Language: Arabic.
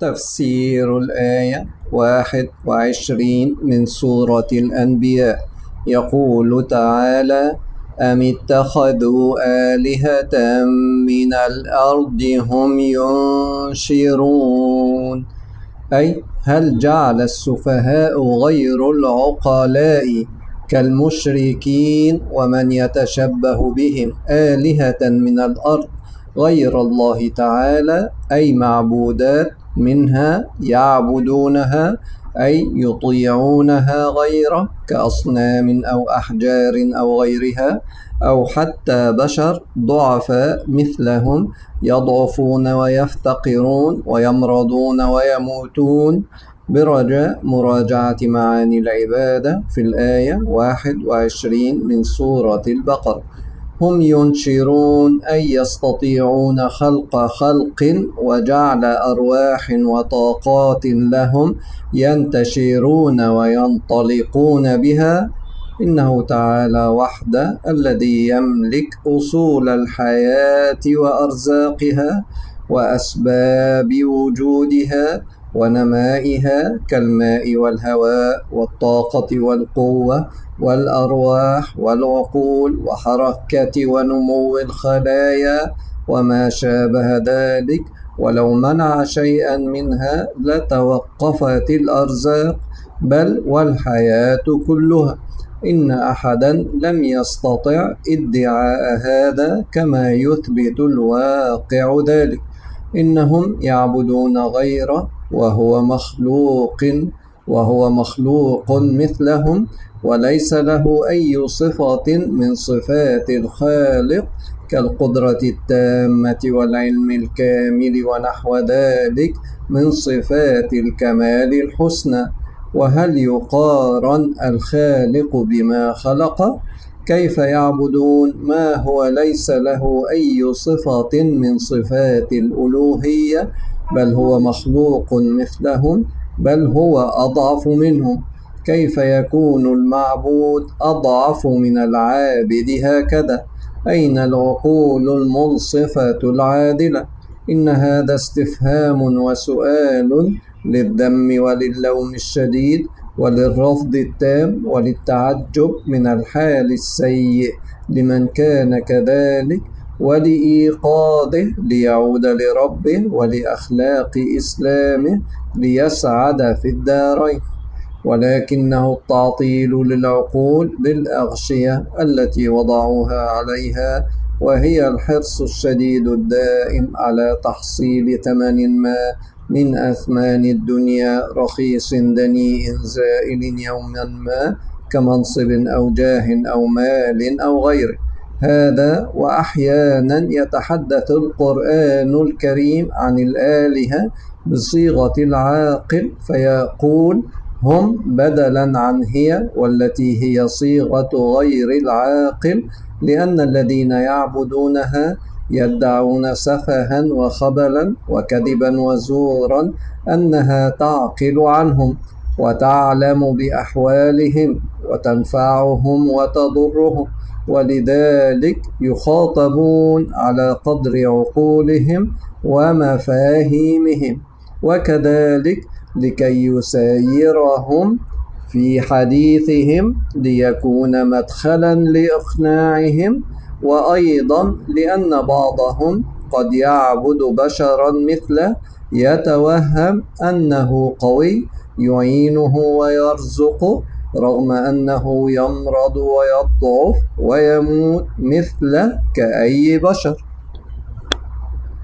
تفسير الآية 21 من سورة الأنبياء. يقول تعالى: أم اتخذوا آلهة من الأرض هم ينشرون، أي هل جعل السفهاء غير العقلاء كالمشركين ومن يتشبه بهم آلهة من الأرض غير الله تعالى، أي معبودات منها يعبدونها أي يطيعونها غيره كأصنام أو أحجار أو غيرها، أو حتى بشر ضعفاء مثلهم يضعفون ويفتقرون ويمرضون ويموتون، برجاء مراجعة معاني العبادة في الآية 21 من سورة البقرة. هم ينشرون أي يستطيعون خلق وجعل أرواح وطاقات لهم ينتشرون وينطلقون بها. إنه تعالى وحده الذي يملك أصول الحياة وأرزاقها وأسباب وجودها ونمائها كالماء والهواء والطاقة والقوة والأرواح والعقول وحركة ونمو الخلايا وما شابه ذلك، ولو منع شيئا منها لتوقفت الأرزاق بل والحياة كلها. إن أحدا لم يستطع ادعاء هذا كما يثبت الواقع ذلك. إنهم يعبدون غيره وهو مخلوق مثلهم وليس له أي صفة من صفات الخالق كالقدرة التامة والعلم الكامل ونحو ذلك من صفات الكمال الحسنى. وهل يقارن الخالق بما خلق؟ كيف يعبدون ما هو ليس له أي صفة من صفات الألوهية، بل هو مخلوق مثلهم، بل هو أضعف منهم؟ كيف يكون المعبود أضعف من العابد هكذا؟ أين العقول المنصفة العادلة؟ إن هذا استفهام وسؤال للذم وللوم الشديد وللرفض التام وللتعجب من الحال السيء لمن كان كذلك، ولإيقاظه ليعود لربه ولأخلاق إسلامه ليسعد في الدارين. ولكنه التعطيل للعقول بالأغشية التي وضعوها عليها، وهي الحرص الشديد الدائم على تحصيل ثمن ما من أثمان الدنيا رخيص دنيء زائل يوما ما كمنصب أو جاه أو مال أو غيره. هذا وأحيانا يتحدث القرآن الكريم عن الآلهة بصيغة العاقل فيقول هم بدلا عن هي، والتي هي صيغة غير العاقل، لأن الذين يعبدونها يدعون سفها وخبلا وكذبا وزورا أنها تعقل عنهم وتعلم بأحوالهم وتنفعهم وتضرهم، ولذلك يخاطبون على قدر عقولهم ومفاهيمهم، وكذلك لكي يسايرهم في حديثهم ليكون مدخلا لإقناعهم، وأيضا لأن بعضهم قد يعبد بشرا مثله يتوهم أنه قوي يعينه ويرزقه رغم أنه يمرض ويضعف ويموت مثله كأي بشر.